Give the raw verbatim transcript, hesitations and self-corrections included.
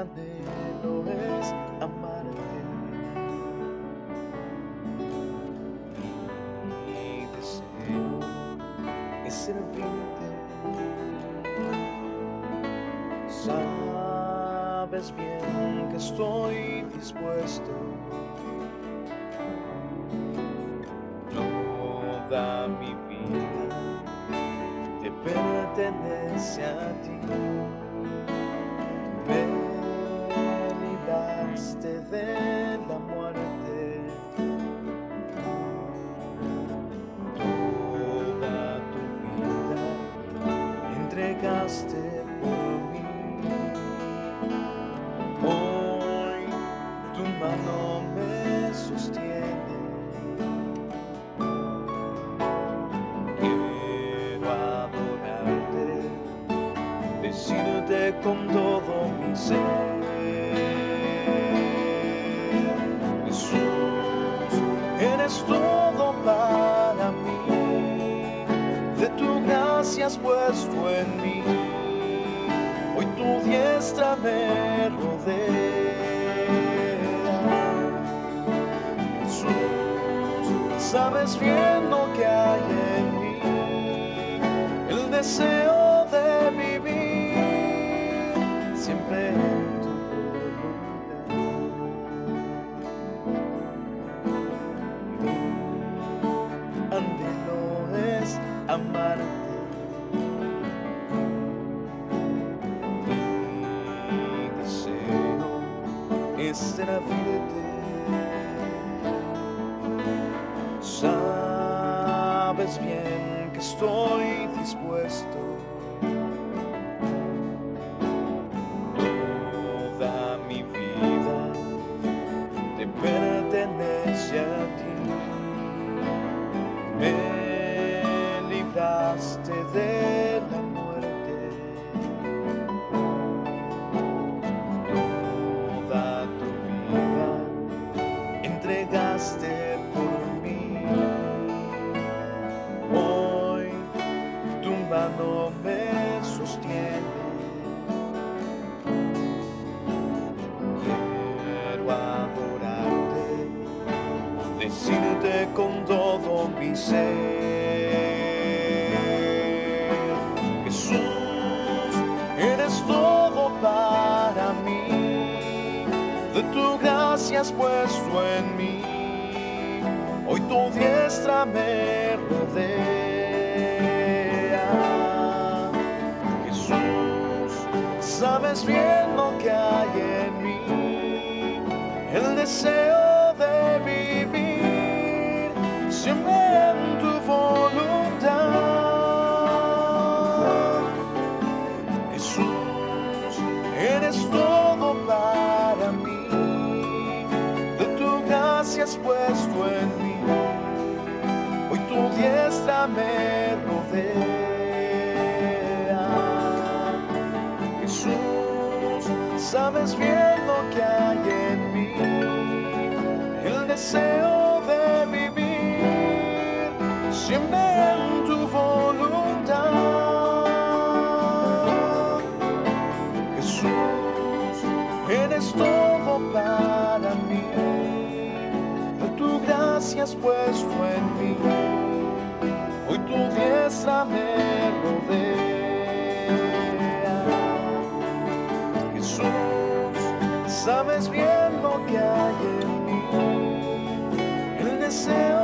anhelo es amarte. Mi deseo es servirte. Sabes bien que estoy dispuesto. Toda mi vida te pertenece a ti. Me libraste de la muerte. Toda tu vida entregaste por mí. Hoy tu mano me sostiene. Quiero adorarte, decirte con todo mi ser. Jesús, eres todo para mí. De tu gracia has puesto en mí. Hoy tu diestra me rodea. Jesús, sabes bien lo que hay en mí. El deseo de vivir siempre en tu voluntad. Mi anhelo es amarte. Es servirte. Sabes bien que estoy dispuesto. Toda mi vida te pertenece a ti. Me libraste de la muerte. Entregaste por mí. Hoy tu mano me sostiene. Quiero adorarte, decirte con todo mi ser. Jesús, eres todo para mí. De tu gracia has puesto en mí. Hoy tu diestra me rodea. Jesús, sabes bien lo que hay en mí. El deseo de vivir siempre en tu voluntad. Jesús, eres todo para mí. Has puesto en mí. Hoy tu diestra me rodea. Jesús, sabes bien lo que hay en mí. El deseo de vivir siempre en tu voluntad. Jesús, eres todo para mí. Tu gracia has puesto en mí. Hoy tu diestra me rodea. Jesús, sabes bien lo que hay en mí. El deseo